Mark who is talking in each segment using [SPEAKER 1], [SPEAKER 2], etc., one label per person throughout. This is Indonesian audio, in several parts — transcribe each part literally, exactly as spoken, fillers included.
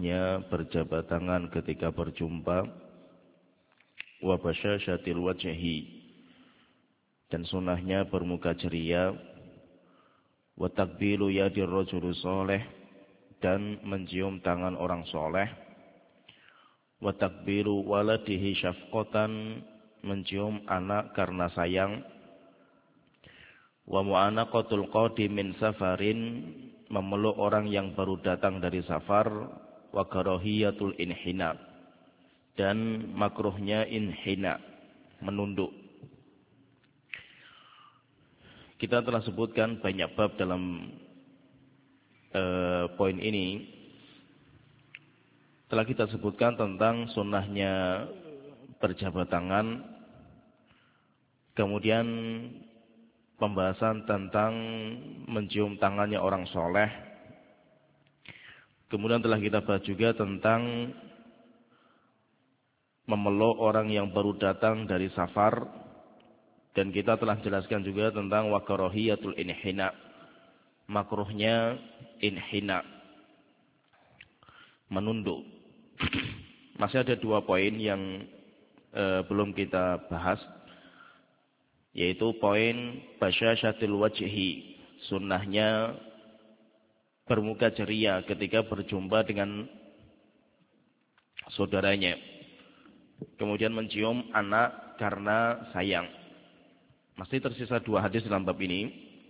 [SPEAKER 1] sunnahnya berjabat tangan ketika berjumpa, wa basyasyatil wajhi, dan sunnahnya bermuka ceria, wa takbilu yadir rajul soleh, dan mencium tangan orang soleh, wa takbilu waladihi syafqatan, mencium anak karena sayang, wa mu'anaqatul qadim min safarin, memeluk orang yang baru datang dari safar, wa karahiyatul inhina, dan makruhnya inhina, menunduk. Kita telah sebutkan banyak bab dalam uh, poin ini. Telah kita sebutkan tentang sunnahnya berjabat tangan, kemudian pembahasan tentang mencium tangannya orang soleh. Kemudian telah kita bahas juga tentang memeluk orang yang baru datang dari safar. Dan kita telah jelaskan juga tentang wakarahiyatul inhina, makruhnya inhina, menunduk. Masih ada dua poin yang eh, belum kita bahas, yaitu poin basyasyatil wajhi, sunnahnya bermuka ceria ketika berjumpa dengan saudaranya. Kemudian mencium anak karena sayang. Masih tersisa dua hadis dalam bab ini.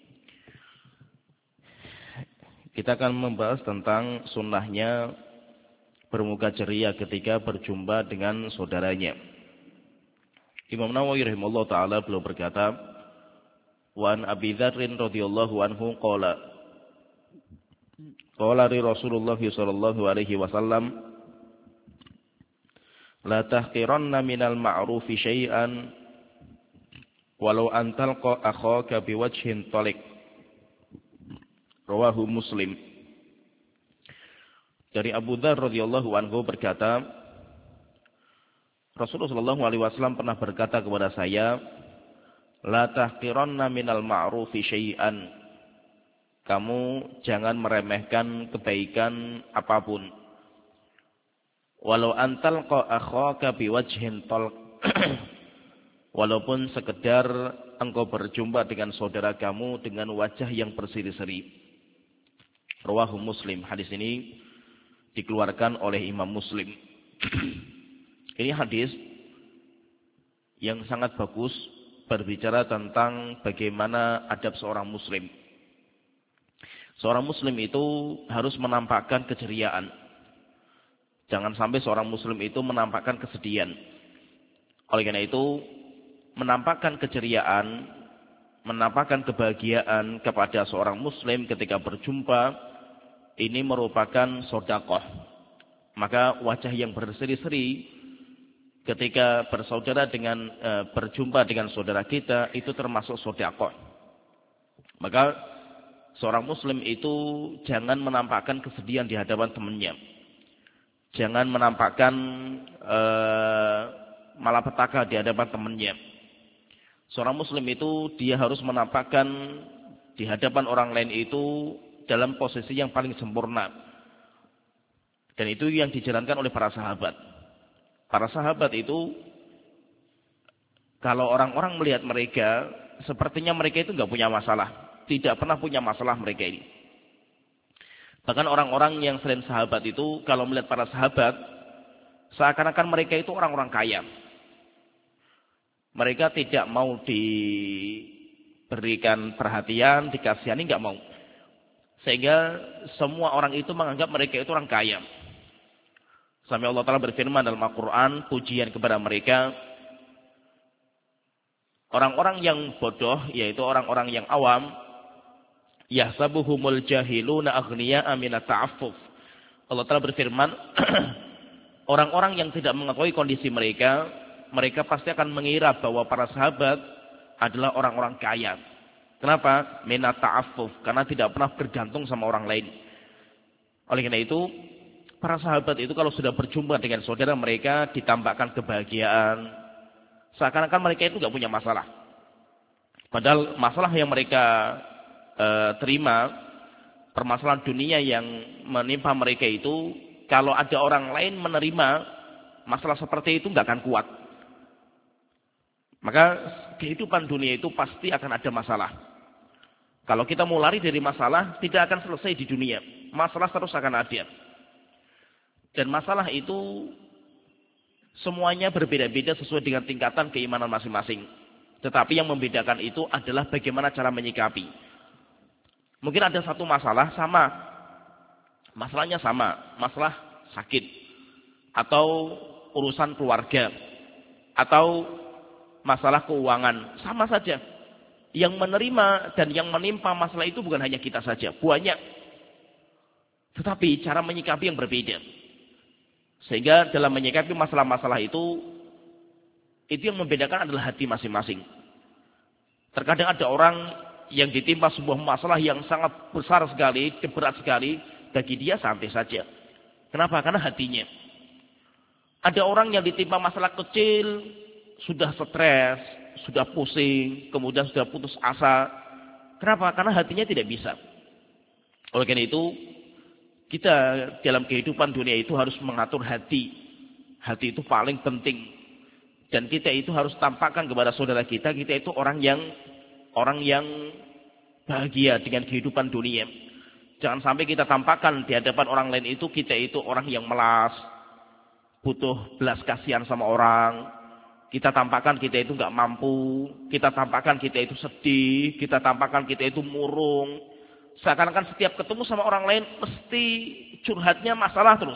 [SPEAKER 1] Kita akan membahas tentang sunnahnya bermuka ceria ketika berjumpa dengan saudaranya. Imam Nawawi rahimahullah ta'ala beliau berkata, wa an Abi Dzarrin radhiyallahu anhu qala qala Rasulullah sallallahu alaihi wasallam, la tahqiranna minal ma'rufi syai'an walau an talqa akhaka biwajhin talik. Rawahu Muslim. Dari Abu Dzar radhiyallahu anhu berkata, Rasulullah sallallahu alaihi wasallam pernah berkata kepada saya, la tahqiranna minal ma'rufi syai'an. Kamu jangan meremehkan kebaikan apapun. Walau antal qa akhaka biwajhin talq. Walaupun sekedar engkau berjumpa dengan saudara kamu dengan wajah yang berseri-seri. Rawahu Muslim. Hadis ini dikeluarkan oleh Imam Muslim. Ini hadis yang sangat bagus berbicara tentang bagaimana adab seorang muslim. Seorang muslim itu harus menampakkan keceriaan. Jangan sampai seorang muslim itu menampakkan kesedihan. Oleh karena itu, menampakkan keceriaan, menampakkan kebahagiaan kepada seorang muslim ketika berjumpa, ini merupakan sedekah. Maka wajah yang berseri-seri ketika bersaudara dengan e, berjumpa dengan saudara kita itu termasuk sedekah. Maka seorang muslim itu jangan menampakkan kesedihan di hadapan temannya. Jangan menampakkan e, malapetaka di hadapan temannya. Seorang muslim itu dia harus menampakkan di hadapan orang lain itu dalam posisi yang paling sempurna. Dan itu yang dijalankan oleh para sahabat. Para sahabat itu, kalau orang-orang melihat mereka, sepertinya mereka itu nggak punya masalah. Tidak pernah punya masalah mereka ini. Bahkan orang-orang yang selain sahabat itu, kalau melihat para sahabat, seakan-akan mereka itu orang-orang kaya. Mereka tidak mau diberikan perhatian, dikasihani, nggak mau. Sehingga semua orang itu menganggap mereka itu orang kaya. Sampai Allah Ta'ala berfirman dalam Al-Quran, pujian kepada mereka. Orang-orang yang bodoh, yaitu orang-orang yang awam, yahsabuhumul jahiluna aghniya'a minat ta'affuf. Allah Ta'ala berfirman, orang-orang yang tidak mengetahui kondisi mereka, mereka pasti akan mengira bahwa para sahabat adalah orang-orang kaya. Kenapa? Minat ta'affuf, karena tidak pernah bergantung sama orang lain. Oleh karena itu, para sahabat itu kalau sudah berjumpa dengan saudara mereka, ditampakkan kebahagiaan. Seakan-akan mereka itu nggak punya masalah. Padahal masalah yang mereka e, terima, permasalahan dunia yang menimpa mereka itu, kalau ada orang lain menerima masalah seperti itu nggak akan kuat. Maka kehidupan dunia itu pasti akan ada masalah. Kalau kita mau lari dari masalah, tidak akan selesai di dunia. Masalah terus akan ada. Dan masalah itu semuanya berbeda-beda sesuai dengan tingkatan keimanan masing-masing. Tetapi yang membedakan itu adalah bagaimana cara menyikapi. Mungkin ada satu masalah sama. Masalahnya sama. Masalah sakit. Atau urusan keluarga. Atau masalah keuangan. Sama saja. Yang menerima dan yang menimpa masalah itu bukan hanya kita saja. Banyak. Tetapi cara menyikapi yang berbeda. Sehingga dalam menyikapi masalah-masalah itu, itu yang membedakan adalah hati masing-masing. Terkadang ada orang yang ditimpa sebuah masalah yang sangat besar sekali, berat sekali, bagi dia santai saja. Kenapa? Karena hatinya. Ada orang yang ditimpa masalah kecil, sudah stres, sudah pusing, kemudian sudah putus asa. Kenapa? Karena hatinya tidak bisa. Oleh karena itu, kita dalam kehidupan dunia itu harus mengatur hati. Hati itu paling penting. Dan kita itu harus tampakkan kepada saudara kita, kita itu orang yang orang yang bahagia dengan kehidupan dunia. Jangan sampai kita tampakkan di hadapan orang lain itu, kita itu orang yang melas, butuh belas kasihan sama orang. Kita tampakkan kita itu nggak mampu, kita tampakkan kita itu sedih, kita tampakkan kita itu murung. Seakan-akan setiap ketemu sama orang lain mesti curhatnya masalah terus.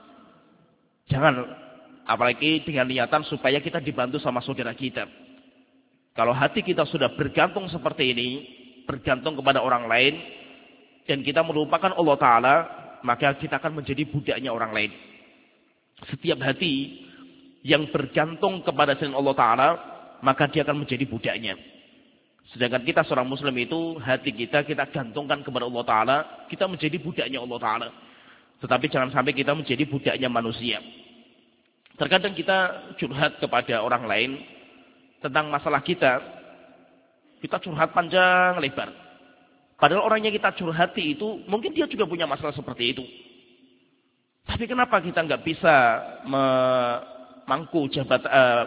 [SPEAKER 1] Jangan, apalagi dengan niatan supaya kita dibantu sama saudara kita. Kalau hati kita sudah bergantung seperti ini, bergantung kepada orang lain, dan kita melupakan Allah Ta'ala, maka kita akan menjadi budaknya orang lain. Setiap hati yang bergantung kepada selain Allah Ta'ala, maka dia akan menjadi budaknya. Sedangkan kita seorang muslim itu, hati kita, kita gantungkan kepada Allah Ta'ala, kita menjadi budaknya Allah Ta'ala. Tetapi jangan sampai kita menjadi budaknya manusia. Terkadang kita curhat kepada orang lain, tentang masalah kita, kita curhat panjang lebar. Padahal orang yang kita curhati itu, mungkin dia juga punya masalah seperti itu. Tapi kenapa kita nggak bisa memangku jabat uh,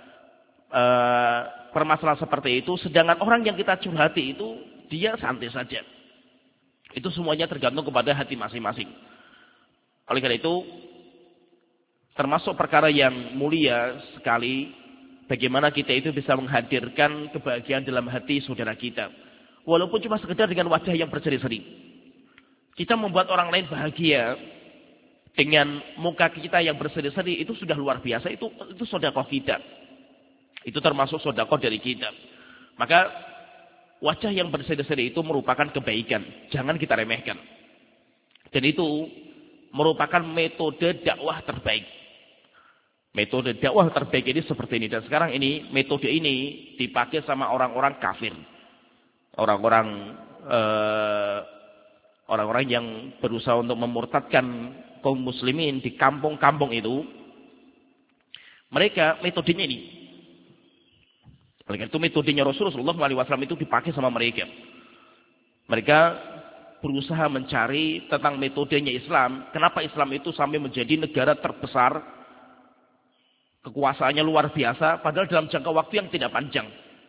[SPEAKER 1] uh, permasalahan seperti itu, sedangkan orang yang kita curhati itu dia santai saja. Itu semuanya tergantung kepada hati masing-masing. Oleh karena itu, termasuk perkara yang mulia sekali, bagaimana kita itu bisa menghadirkan kebahagiaan dalam hati saudara kita. Walaupun cuma sekedar dengan wajah yang berseri-seri. Kita membuat orang lain bahagia dengan muka kita yang berseri-seri, itu sudah luar biasa. Itu itu sedekah kita. Itu termasuk sedekah dari kita. Maka wajah yang berseri-seri itu merupakan kebaikan. Jangan kita remehkan. Dan itu merupakan metode dakwah terbaik. Metode dakwah terbaik ini seperti ini. Dan sekarang ini, metode ini dipakai sama orang-orang kafir. Orang-orang eh, orang-orang yang berusaha untuk memurtadkan kaum muslimin di kampung-kampung itu. Mereka metodenya ini. Oleh karena itu metodenya Rasulullah shallallahu alaihi wasallam itu dipakai sama mereka. Mereka berusaha mencari tentang metodenya Islam. Kenapa Islam itu sampai menjadi negara terbesar, kekuasaannya luar biasa, padahal dalam jangka waktu yang tidak panjang.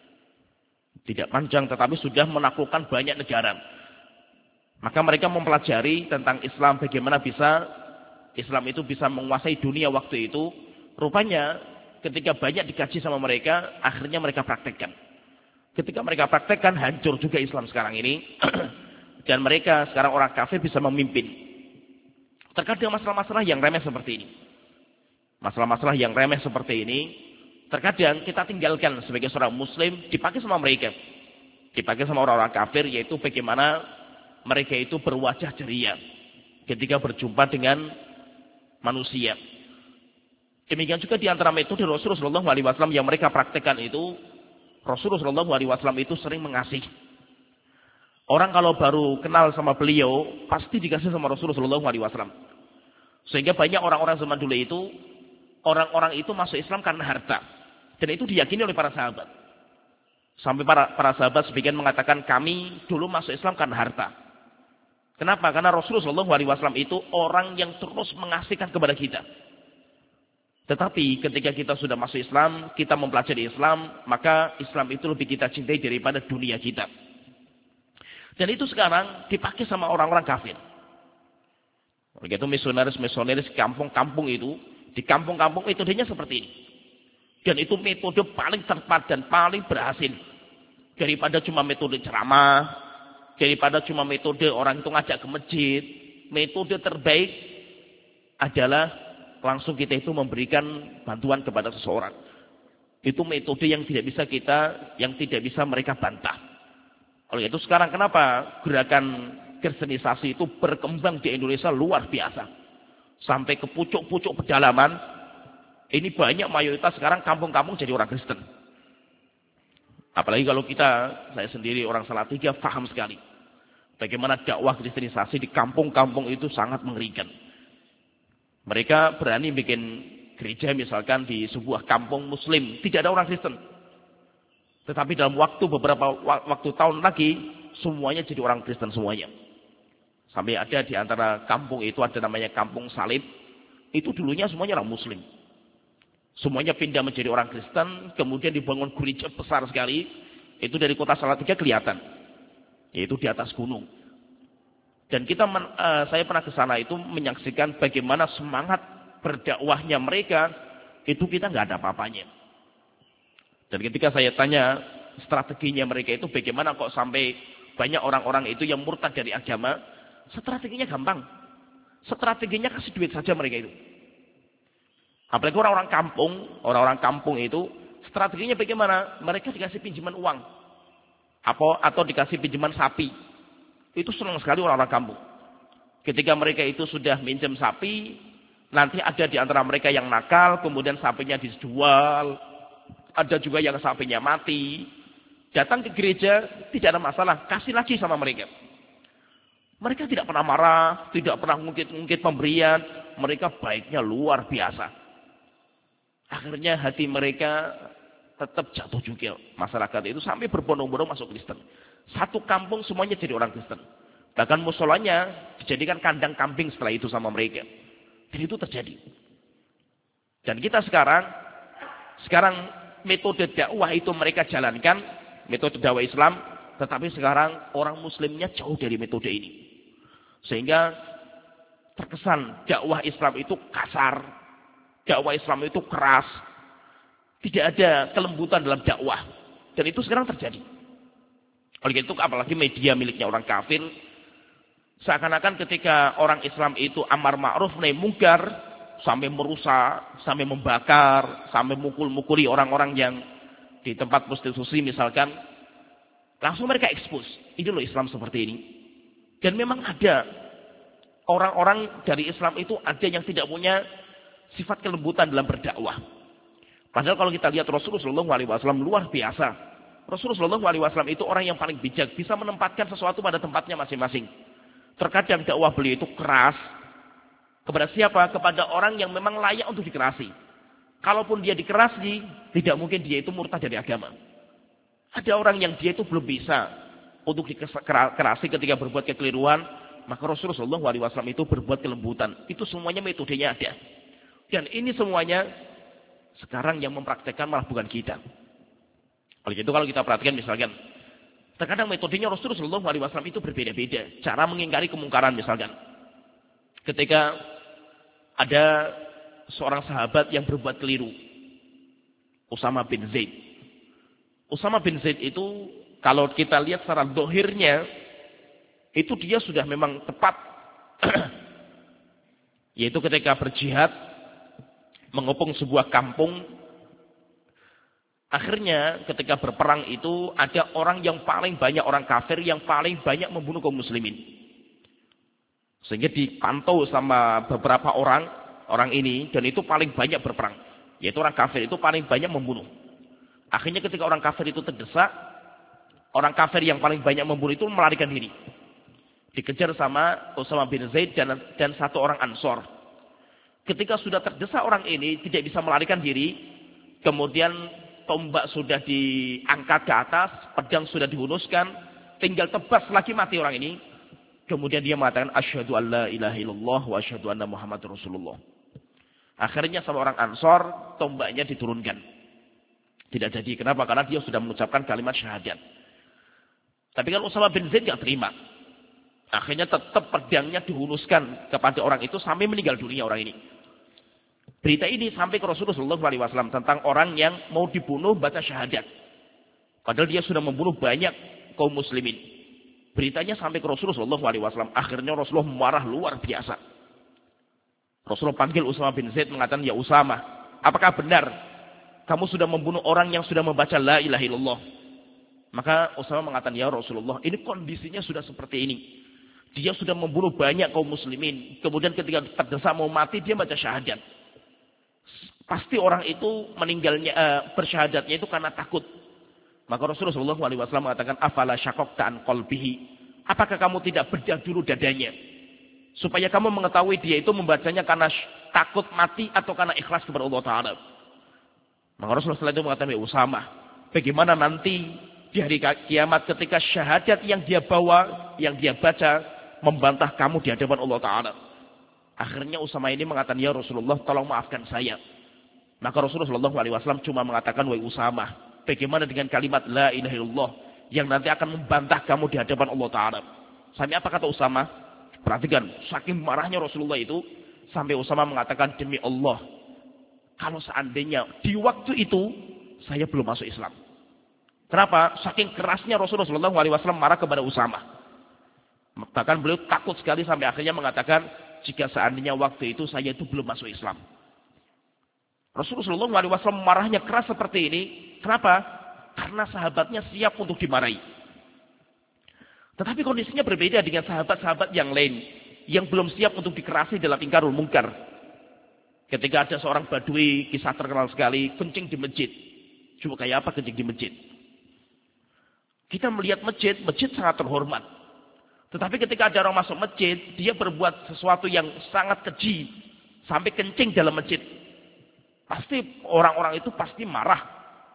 [SPEAKER 1] Tidak panjang, tetapi sudah menaklukkan banyak negara. Maka mereka mempelajari tentang Islam, bagaimana bisa Islam itu bisa menguasai dunia waktu itu. Rupanya ketika banyak dikaji sama mereka, akhirnya mereka praktekkan. Ketika mereka praktekkan, hancur juga Islam sekarang ini. Dan mereka sekarang orang kafir bisa memimpin. Terkadang masalah-masalah yang remeh seperti ini. Masalah-masalah yang remeh seperti ini, terkadang kita tinggalkan sebagai seorang muslim, dipakai sama mereka. Dipakai sama orang-orang kafir, yaitu bagaimana mereka itu berwajah ceria ketika berjumpa dengan manusia. Demikian juga di antara metode Rasulullah shallallahu alaihi wasallam yang mereka praktekkan itu, Rasulullah shallallahu alaihi wasallam itu sering mengasihi. Orang kalau baru kenal sama beliau, pasti dikasih sama Rasulullah shallallahu alaihi wasallam. Sehingga banyak orang-orang zaman dulu itu, orang-orang itu masuk Islam karena harta. Dan itu diyakini oleh para sahabat. Sampai para, para sahabat sebagian mengatakan, kami dulu masuk Islam karena harta. Kenapa? Karena Rasulullah shallallahu alaihi wasallam itu orang yang terus mengasihkan kepada kita. Tetapi ketika kita sudah masuk Islam, kita mempelajari Islam, maka Islam itu lebih kita cintai daripada dunia kita. Dan itu sekarang dipakai sama orang-orang kafir. Begitu misionaris-misionaris kampung-kampung itu, di kampung-kampung metodenya seperti ini. Dan itu metode paling tepat dan paling berhasil. Daripada cuma metode ceramah, daripada cuma metode orang itu ngajak ke masjid, metode terbaik adalah langsung kita itu memberikan bantuan kepada seseorang. Itu metode yang tidak bisa kita, yang tidak bisa mereka bantah. Oleh itu sekarang kenapa gerakan kristenisasi itu berkembang di Indonesia luar biasa. Sampai ke pucuk-pucuk pedalaman, ini banyak mayoritas sekarang kampung-kampung jadi orang Kristen. Apalagi kalau kita, saya sendiri orang Salatiga, paham sekali. Bagaimana dakwah kristenisasi di kampung-kampung itu sangat mengerikan. Mereka berani bikin gereja misalkan di sebuah kampung muslim. Tidak ada orang Kristen. Tetapi dalam waktu beberapa waktu tahun lagi, semuanya jadi orang Kristen semuanya. Sampai ada di antara kampung itu ada namanya kampung Salib. Itu dulunya semuanya orang muslim. Semuanya pindah menjadi orang Kristen. Kemudian dibangun gereja besar sekali. Itu dari kota Salatiga kelihatan. Yaitu di atas gunung. Dan kita, uh, saya pernah ke sana itu menyaksikan bagaimana semangat berdakwahnya mereka, itu kita nggak ada apa-apanya. Dan ketika saya tanya strateginya mereka itu bagaimana kok sampai banyak orang-orang itu yang murtad dari agama, strateginya gampang. Strateginya kasih duit saja mereka itu. Apalagi orang-orang kampung, orang-orang kampung itu strateginya bagaimana? Mereka dikasih pinjaman uang, apa atau dikasih pinjaman sapi. Itu senang sekali orang-orang kampung. Ketika mereka itu sudah minjem sapi, nanti ada di antara mereka yang nakal, kemudian sapinya dijual. Ada juga yang sapinya mati. Datang ke gereja, tidak ada masalah. Kasih lagi sama mereka. Mereka tidak pernah marah, tidak pernah ngungkit-ngungkit pemberian. Mereka baiknya luar biasa. Akhirnya hati mereka tetap jatuh juga. Masyarakat itu sampai berbondong-bondong masuk Kristen. Satu kampung semuanya jadi orang Kristen. Bahkan musolanya dijadikan kandang kambing setelah itu sama mereka. Dan itu terjadi. Dan kita sekarang, sekarang metode dakwah itu mereka jalankan, metode dakwah Islam, tetapi sekarang orang muslimnya jauh dari metode ini. Sehingga terkesan dakwah Islam itu kasar, dakwah Islam itu keras, tidak ada kelembutan dalam dakwah. Dan itu sekarang terjadi. Oleh itu apalagi media miliknya orang kafir, seakan-akan ketika orang Islam itu amar ma'ruf nahi mungkar, sampai merusak, sampai membakar, sampai mukul-mukuli orang-orang yang di tempat prostitusi misalkan, langsung mereka ekspos. Ini loh Islam seperti ini. Dan memang ada orang-orang dari Islam itu ada yang tidak punya sifat kelembutan dalam berdakwah. Padahal kalau kita lihat Rasulullah shallallahu alaihi wasallam luar biasa. Rasulullah shallallahu alaihi wasallam itu orang yang paling bijak, bisa menempatkan sesuatu pada tempatnya masing-masing. Terkadang dakwah beliau itu keras. Kepada siapa? Kepada orang yang memang layak untuk dikerasi. Kalaupun dia dikerasi, tidak mungkin dia itu murtad dari agama. Ada orang yang dia itu belum bisa untuk dikerasi ketika berbuat kekeliruan, maka Rasulullah shallallahu alaihi wasallam itu berbuat kelembutan. Itu semuanya metodenya ada. Dan ini semuanya sekarang yang mempraktekkan malah bukan kita. Oleh itu kalau kita perhatikan misalkan, terkadang metodenya Rasulullah shallallahu alaihi wasallam itu berbeda-beda. Cara mengingkari kemungkaran misalkan. Ketika ada seorang sahabat yang berbuat keliru. Usama bin Zaid. Usama bin Zaid itu kalau kita lihat secara dohirnya, itu dia sudah memang tepat. Yaitu ketika berjihad, mengepung sebuah kampung. Akhirnya ketika berperang itu ada orang yang paling banyak orang kafir yang paling banyak membunuh kaum muslimin. Sehingga dipantau sama beberapa orang, orang ini, dan itu paling banyak berperang. Yaitu orang kafir itu paling banyak membunuh. Akhirnya ketika orang kafir itu terdesak, orang kafir yang paling banyak membunuh itu melarikan diri. Dikejar sama Usama bin Zaid dan, dan satu orang Ansor. Ketika sudah terdesak orang ini tidak bisa melarikan diri, kemudian tombak sudah diangkat ke atas, pedang sudah dihunuskan, tinggal tebas lagi mati orang ini. Kemudian dia mengatakan asyhadu an la ilaha illallah wa asyhadu anna Muhammadur Rasulullah. Akhirnya sama orang Ansor tombaknya diturunkan. Tidak jadi. Kenapa? Karena dia sudah mengucapkan kalimat syahadat. Tapi kan Usama bin Zaid tidak terima. Akhirnya tetap pedangnya dihunuskan kepada orang itu sampai meninggal dunia orang ini. Berita ini sampai ke Rasulullah shallallahu alaihi wasallam tentang orang yang mau dibunuh baca syahadat. Padahal dia sudah membunuh banyak kaum muslimin. Beritanya sampai ke Rasulullah shallallahu alaihi wasallam. Akhirnya Rasulullah marah luar biasa. Rasulullah panggil Usama bin Zaid mengatakan, ya Usama, apakah benar kamu sudah membunuh orang yang sudah membaca la ilaha illallah? Maka Usama mengatakan, ya Rasulullah, ini kondisinya sudah seperti ini. Dia sudah membunuh banyak kaum muslimin. Kemudian ketika terdesak mau mati, dia baca syahadat. Pasti orang itu meninggalnya, uh, bersyahadatnya itu karena takut. Maka Rasulullah shallallahu alaihi wasallam mengatakan, afala syaqaqta an qalbihi? Apakah kamu tidak bedah dulu dadanya? Supaya kamu mengetahui dia itu membacanya karena takut mati atau karena ikhlas kepada Allah Ta'ala. Maka Rasulullah setelah itu mengatakan, ya Usama, bagaimana nanti di hari kiamat ketika syahadat yang dia bawa, yang dia baca, membantah kamu di hadapan Allah Ta'ala. Akhirnya Usama ini mengatakan, ya Rasulullah, tolong maafkan saya. Maka Rasulullah shallallahu alaihi wasallam cuma mengatakan, wahai Usama, bagaimana dengan kalimat la ilaha illallah yang nanti akan membantah kamu di hadapan Allah Ta'ala. Sampai apa kata Usama? Perhatikan, saking marahnya Rasulullah itu, sampai Usama mengatakan, demi Allah, kalau seandainya di waktu itu, saya belum masuk Islam. Kenapa? Saking kerasnya Rasulullah shallallahu alaihi wasallam marah kepada Usama. Bahkan beliau takut sekali sampai akhirnya mengatakan, jika seandainya waktu itu saya itu belum masuk Islam. Rasulullah shallallahu alaihi wasallam marahnya keras seperti ini. Kenapa? Karena sahabatnya siap untuk dimarahi. Tetapi kondisinya berbeda dengan sahabat-sahabat yang lain. Yang belum siap untuk dikerasi dalam ingkarul mungkar. Ketika ada seorang badui, kisah terkenal sekali, kencing di masjid. Coba kayak apa kencing di masjid? Kita melihat masjid, masjid sangat terhormat. Tetapi ketika ada orang masuk masjid, dia berbuat sesuatu yang sangat keji. Sampai kencing dalam masjid. Pasti orang-orang itu pasti marah.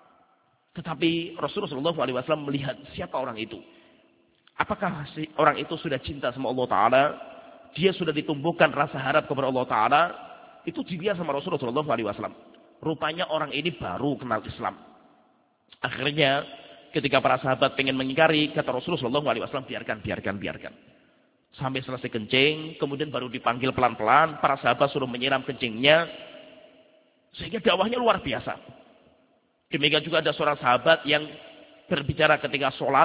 [SPEAKER 1] Tetapi Rasulullah shallallahu alaihi wasallam melihat siapa orang itu. Apakah si orang itu sudah cinta sama Allah Ta'ala? Dia sudah ditumbuhkan rasa harap kepada Allah Ta'ala? Itu dilihat sama Rasulullah shallallahu alaihi wasallam. Rupanya orang ini baru kenal Islam. Akhirnya ketika para sahabat pengen mengingkari, kata Rasulullah shallallahu alaihi wasallam, biarkan, biarkan, biarkan. Sampai selesai kencing, kemudian baru dipanggil pelan-pelan. Para sahabat suruh menyiram kencingnya. Sehingga dakwahnya luar biasa. Demikian juga ada seorang sahabat yang berbicara ketika sholat.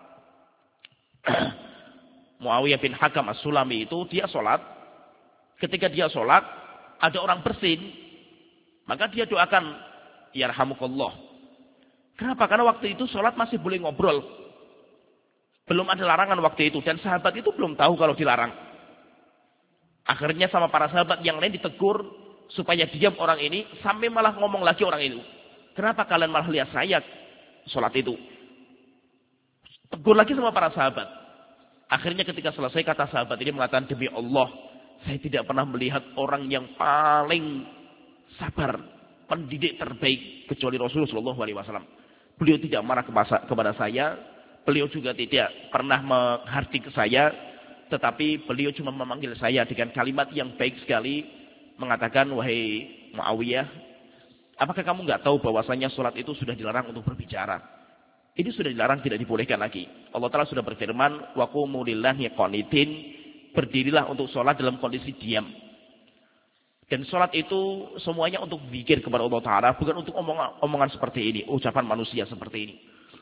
[SPEAKER 1] Muawiyah bin Hakam As-Sulami itu, dia sholat. Ketika dia sholat, ada orang bersin. Maka dia doakan, yarhamukallah. Kenapa? Karena waktu itu sholat masih boleh ngobrol. Belum ada larangan waktu itu. Dan sahabat itu belum tahu kalau dilarang. Akhirnya sama para sahabat yang lain ditegur. Supaya diam orang ini. Sampai malah ngomong lagi orang itu. Kenapa kalian malah lihat saya sholat itu? Tegur lagi sama para sahabat. Akhirnya ketika selesai kata sahabat ini mengatakan, demi Allah, saya tidak pernah melihat orang yang paling sabar, pendidik terbaik kecuali Rasulullah shallallahu alaihi wasallam. Beliau tidak marah kepada saya, beliau juga tidak pernah menghardik saya, tetapi beliau cuma memanggil saya dengan kalimat yang baik sekali, mengatakan, wahai Muawiyah, apakah kamu nggak tahu bahwasanya sholat itu sudah dilarang untuk berbicara? Ini sudah dilarang, tidak dibolehkan lagi. Allah Ta'ala sudah berfirman, wa qumu lillahi qanitin, berdirilah untuk sholat dalam kondisi diam. Dan sholat itu semuanya untuk zikir kepada Allah Ta'ala, bukan untuk omongan, omongan seperti ini, ucapan manusia seperti ini.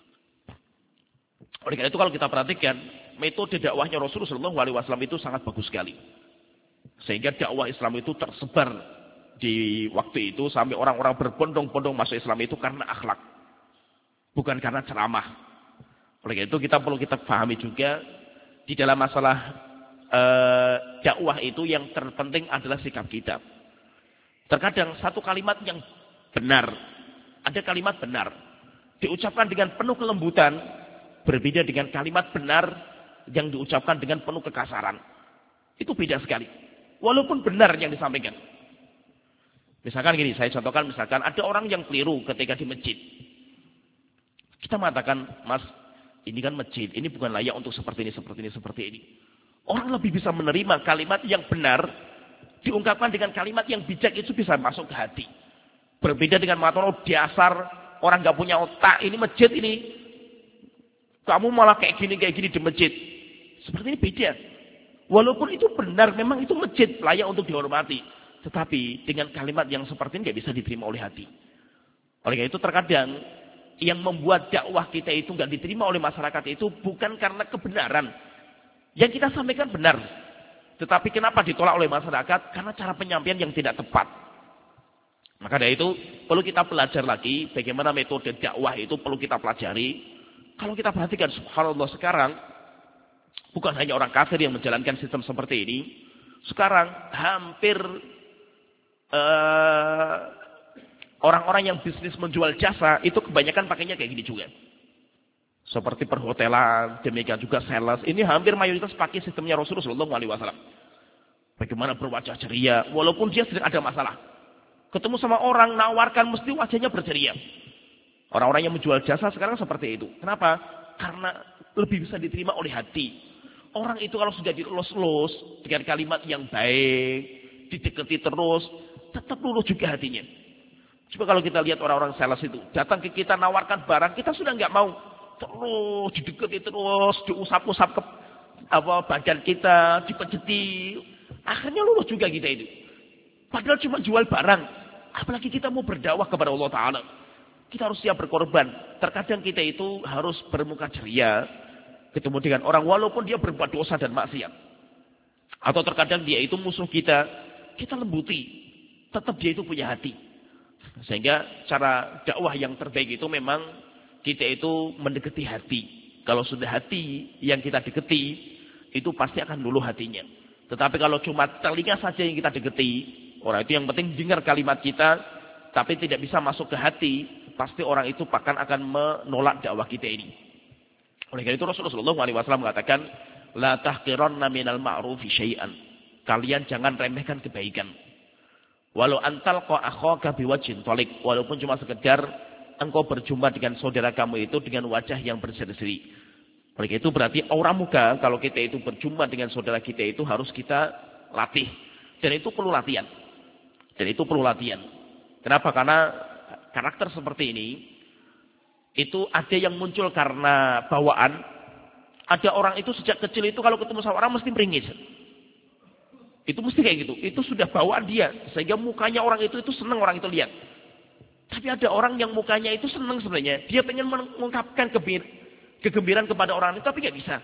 [SPEAKER 1] Oleh karena itu kalau kita perhatikan, metode dakwahnya Rasulullah shallallahu alaihi wasallam itu sangat bagus sekali. Sehingga dakwah Islam itu tersebar di waktu itu sampai orang-orang berbondong-bondong masuk Islam itu karena akhlak. Bukan karena ceramah. Oleh karena itu kita perlu kita pahami juga di dalam masalah eh, dakwah itu yang terpenting adalah sikap kita. Terkadang satu kalimat yang benar, ada kalimat benar, diucapkan dengan penuh kelembutan, berbeda dengan kalimat benar yang diucapkan dengan penuh kekasaran. Itu beda sekali. Walaupun benar yang disampaikan. Misalkan gini, saya contohkan misalkan ada orang yang keliru ketika di masjid. Kita mengatakan, Mas, ini kan masjid, ini bukan layak untuk seperti ini, seperti ini, seperti ini. Orang lebih bisa menerima kalimat yang benar diungkapkan dengan kalimat yang bijak, itu bisa masuk ke hati. Berbeda dengan mengatakan, oh dasar orang nggak punya otak, ini masjid ini. Kamu malah kayak gini, kayak gini di masjid. Seperti ini beda. Walaupun itu benar, memang itu masjid, layak untuk dihormati. Tetapi dengan kalimat yang seperti ini nggak bisa diterima oleh hati. Oleh karena itu terkadang yang membuat dakwah kita itu nggak diterima oleh masyarakat itu bukan karena kebenaran. Yang kita sampaikan benar. Tetapi kenapa ditolak oleh masyarakat? Karena cara penyampaian yang tidak tepat. Maka dari itu perlu kita belajar lagi bagaimana metode dakwah itu perlu kita pelajari. Kalau kita perhatikan subhanallah sekarang bukan hanya orang kafir yang menjalankan sistem seperti ini. Sekarang hampir uh, orang-orang yang bisnis menjual jasa itu kebanyakan pakainya kayak gini juga. Seperti perhotelan, demikian juga sales. Ini hampir mayoritas pakai sistemnya Rasulullah shallallahu alaihi wasallam. Bagaimana berwajah ceria, walaupun dia sedang ada masalah. Ketemu sama orang, nawarkan, mesti wajahnya berceria. Orang-orang yang menjual jasa sekarang seperti itu. Kenapa? Karena lebih bisa diterima oleh hati. Orang itu kalau sudah dilus-lus, dengan kalimat yang baik, didekati terus, tetap luluh juga hatinya. Coba kalau kita lihat orang-orang sales itu, datang ke kita, nawarkan barang, kita sudah nggak mau. Terus didekati terus, diusap-usap ke apa, badan kita, dipejeti. Akhirnya luluh juga kita itu. Padahal cuma jual barang. Apalagi kita mau berdakwah kepada Allah Ta'ala. Kita harus siap berkorban. Terkadang kita itu harus bermuka ceria. Ketemu dengan orang walaupun dia berbuat dosa dan maksiat. Atau terkadang dia itu musuh kita. Kita lembuti. Tetap dia itu punya hati. Sehingga cara dakwah yang terbaik itu memang kita itu mendekati hati. Kalau sudah hati yang kita dekati, itu pasti akan luluh hatinya. Tetapi kalau cuma telinga saja yang kita dekati, orang itu yang penting dengar kalimat kita, tapi tidak bisa masuk ke hati, pasti orang itu bahkan akan menolak dakwah kita ini. Oleh karena itu Rasulullah shallallahu alaihi wasallam mengatakan, la tahqiranna minal ma'rufi syai'an. Kalian jangan remehkan kebaikan. Walau antal qa akhaka biwajhin thalik, walaupun cuma sekedar engkau berjumpa dengan saudara kamu itu dengan wajah yang berseri-seri. Oleh karena itu berarti aura muka, kalau kita itu berjumpa dengan saudara kita itu harus kita latih. Dan itu perlu latihan. Dan itu perlu latihan. Kenapa? Karena karakter seperti ini, itu ada yang muncul karena bawaan. Ada orang itu sejak kecil itu kalau ketemu sama orang mesti meringis. Itu mesti kayak gitu. Itu sudah bawaan dia. Sehingga mukanya orang itu, itu senang orang itu lihat. Tapi ada orang yang mukanya itu senang sebenarnya. Dia pengen mengungkapkan kegembiraan kepada orang itu, tapi nggak bisa.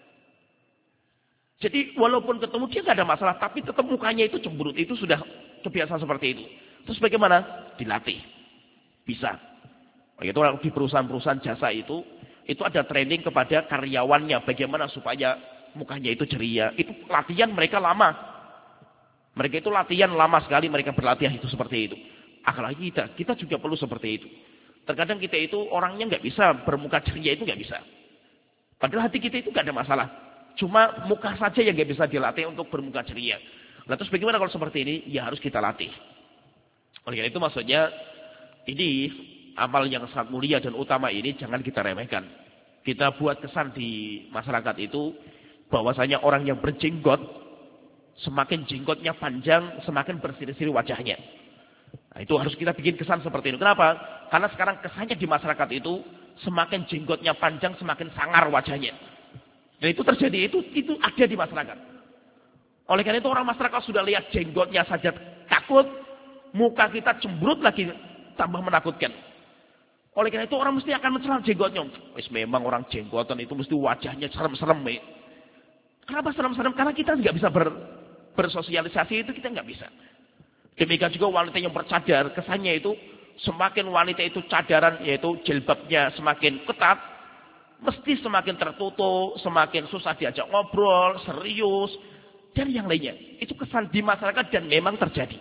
[SPEAKER 1] Jadi walaupun ketemu dia nggak ada masalah, tapi tetap mukanya itu cemberut. Itu sudah kebiasaan seperti itu. Terus bagaimana? Dilatih. Bisa. Begitu di perusahaan-perusahaan jasa itu, itu ada training kepada karyawannya. Bagaimana supaya mukanya itu ceria. Itu latihan mereka lama. Mereka itu latihan lama sekali, mereka berlatih itu seperti itu. Apalagi kita, kita juga perlu seperti itu. Terkadang kita itu orangnya nggak bisa bermuka ceria, itu nggak bisa. Padahal hati kita itu nggak ada masalah. Cuma muka saja yang nggak bisa dilatih untuk bermuka ceria. Nah terus bagaimana kalau seperti ini? Ya harus kita latih. Oleh karena itu maksudnya ini amal yang sangat mulia dan utama ini jangan kita remehkan. Kita buat kesan di masyarakat itu bahwasanya orang yang berjenggot, semakin jenggotnya panjang, semakin berseri-seri wajahnya. Nah, itu harus kita bikin kesan seperti itu. Kenapa? Karena sekarang kesannya di masyarakat itu semakin jenggotnya panjang, semakin sangar wajahnya. Dan itu terjadi, itu itu ada di masyarakat. Oleh karena itu orang masyarakat sudah lihat jenggotnya saja takut, muka kita cemberut lagi tambah menakutkan. Oleh karena itu orang mesti akan mencela jenggotnya. Wis memang orang jenggotan itu mesti wajahnya serem-serem. Ya. Kenapa serem-serem? Karena kita nggak bisa ber, bersosialisasi itu kita nggak bisa. Demikian juga wanita yang bercadar, kesannya itu semakin wanita itu cadaran, yaitu jilbabnya semakin ketat, mesti semakin tertutup, semakin susah diajak ngobrol, serius, dan yang lainnya. Itu kesan di masyarakat dan memang terjadi.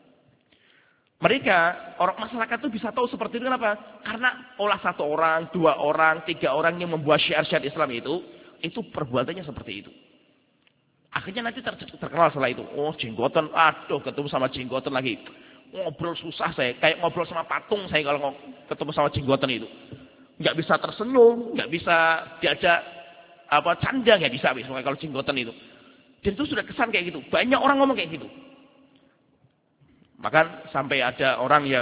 [SPEAKER 1] Mereka, orang masyarakat itu bisa tahu seperti itu kenapa? Karena olah satu orang, dua orang, tiga orang yang membuat syiar-syiar Islam itu, itu perbuatannya seperti itu. Akhirnya nanti ter terkenal setelah itu. Oh jenggotan, aduh ketemu sama jenggotan lagi. Ngobrol susah saya, kayak ngobrol sama patung saya kalau ketemu sama jenggotan itu. Nggak bisa tersenyum, nggak bisa diajak apa canda, nggak bisa misalnya kalau jenggotan itu. Dan itu sudah kesan kayak gitu. Banyak orang ngomong kayak gitu. Maka sampai ada orang yang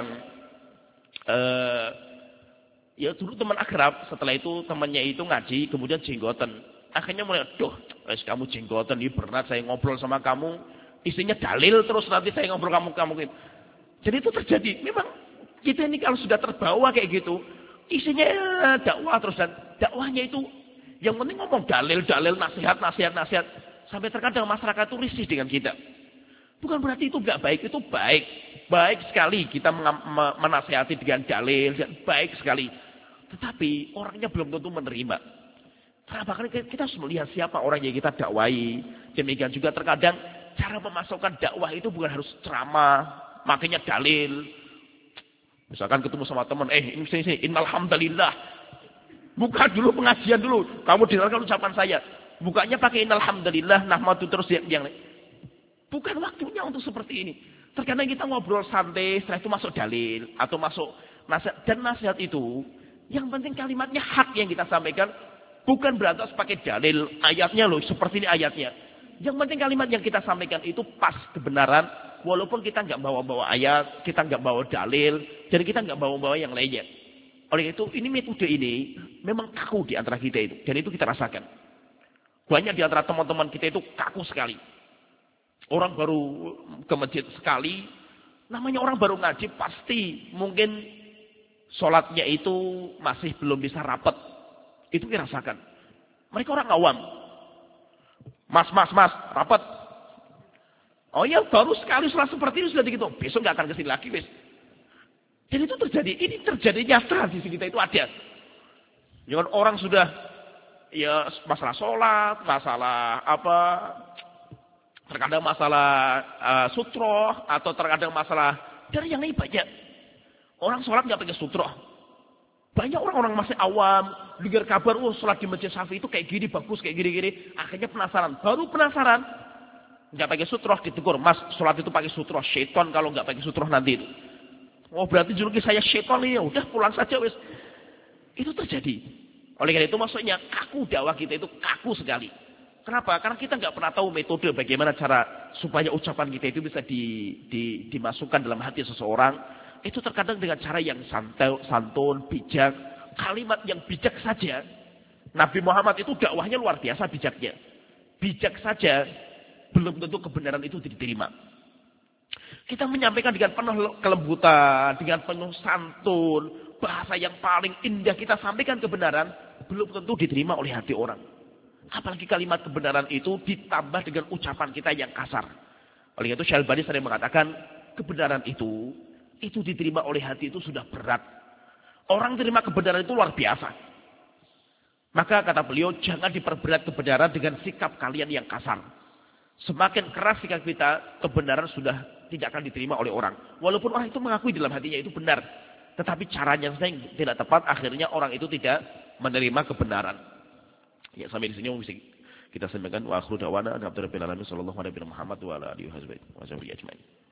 [SPEAKER 1] uh, ya dulu teman akrab, setelah itu temannya itu ngaji, kemudian jenggoten. Akhirnya mulai, "Duh, wes kamu jenggoten, ini berat saya ngobrol sama kamu, isinya dalil terus nanti saya ngobrol kamu kamu." Jadi itu terjadi. Memang kita ini kalau sudah terbawa kayak gitu, isinya dakwah terus, dan dakwahnya itu yang penting ngomong dalil, dalil, nasihat, nasihat, nasihat. Sampai terkadang masyarakat itu risih dengan kita. Bukan berarti itu enggak baik, itu baik. Baik sekali kita menasihati dengan dalil, baik sekali. Tetapi orangnya belum tentu menerima. Kenapa? Karena kita harus melihat siapa orang yang kita dakwai. Demikian juga terkadang cara memasukkan dakwah itu bukan harus ceramah, makanya dalil. Misalkan ketemu sama teman, eh ini sini, innalhamdalillah. Buka dulu pengajian dulu. Kamu dengarkan ucapan saya. Bukanya pakai innalhamdalillah, nahmadu terus yang yang lain. Bukan waktunya untuk seperti ini. Terkadang kita ngobrol santai, setelah itu masuk dalil atau masuk nasihat. Dan nasihat itu, yang penting kalimatnya hak yang kita sampaikan. Bukan berarti pakai dalil, ayatnya loh, seperti ini ayatnya. Yang penting kalimat yang kita sampaikan itu pas kebenaran. Walaupun kita nggak bawa-bawa ayat, kita nggak bawa dalil, jadi kita nggak bawa-bawa yang lainnya. Oleh itu, ini metode ini memang kaku di antara kita itu. Dan itu kita rasakan. Banyak di antara teman-teman kita itu kaku sekali. Orang baru ke masjid sekali, namanya orang baru ngaji, pasti mungkin sholatnya itu masih belum bisa rapat. Itu kita rasakan. Mereka orang awam. Mas, mas, mas, rapat. Oh ya, baru sekali sholat seperti ini sudah gitu. Besok nggak akan kesini lagi, wis. Dan itu terjadi. Ini terjadi nyata di sini kita itu ada. Jangan orang sudah, ya masalah sholat, masalah apa, terkadang masalah uh, sutroh, atau terkadang masalah dari yang lain banyak. Orang sholat nggak pakai sutroh. Banyak orang-orang masih awam, dengar kabar, oh sholat di Masjid Syafi'i itu kayak gini, bagus, kayak gini-gini. Akhirnya penasaran. Baru penasaran. Nggak pakai sutroh, ditegur. Mas, sholat itu pakai sutroh. Syaitan kalau nggak pakai sutroh nanti itu. Oh berarti juluki saya syaitan ini. Udah pulang saja, wis. Itu terjadi. Oleh karena itu maksudnya, kaku dakwah kita itu kaku sekali. Kenapa? Karena kita nggak pernah tahu metode bagaimana cara supaya ucapan kita itu bisa di, di, dimasukkan dalam hati seseorang. Itu terkadang dengan cara yang santai, santun, bijak. Kalimat yang bijak saja. Nabi Muhammad itu dakwahnya luar biasa bijaknya. Bijak saja, belum tentu kebenaran itu diterima. Kita menyampaikan dengan penuh kelembutan, dengan penuh santun, bahasa yang paling indah kita sampaikan kebenaran, belum tentu diterima oleh hati orang. Apalagi kalimat kebenaran itu ditambah dengan ucapan kita yang kasar. Oleh itu Syalbani sering mengatakan, kebenaran itu, itu diterima oleh hati itu sudah berat. Orang terima kebenaran itu luar biasa. Maka kata beliau, jangan diperberat kebenaran dengan sikap kalian yang kasar. Semakin keras sikap kita, kebenaran sudah tidak akan diterima oleh orang. Walaupun orang itu mengakui dalam hatinya itu benar. Tetapi caranya yang tidak tepat, akhirnya orang itu tidak menerima kebenaran. Ya, sampai di sini bisa kita sampaikan. Wa akhiru da'wana alhamdulillahi rabbil alamin sallallahu alaihi wa sallam Muhammad wa ala alihi wa sahbihi ajmain.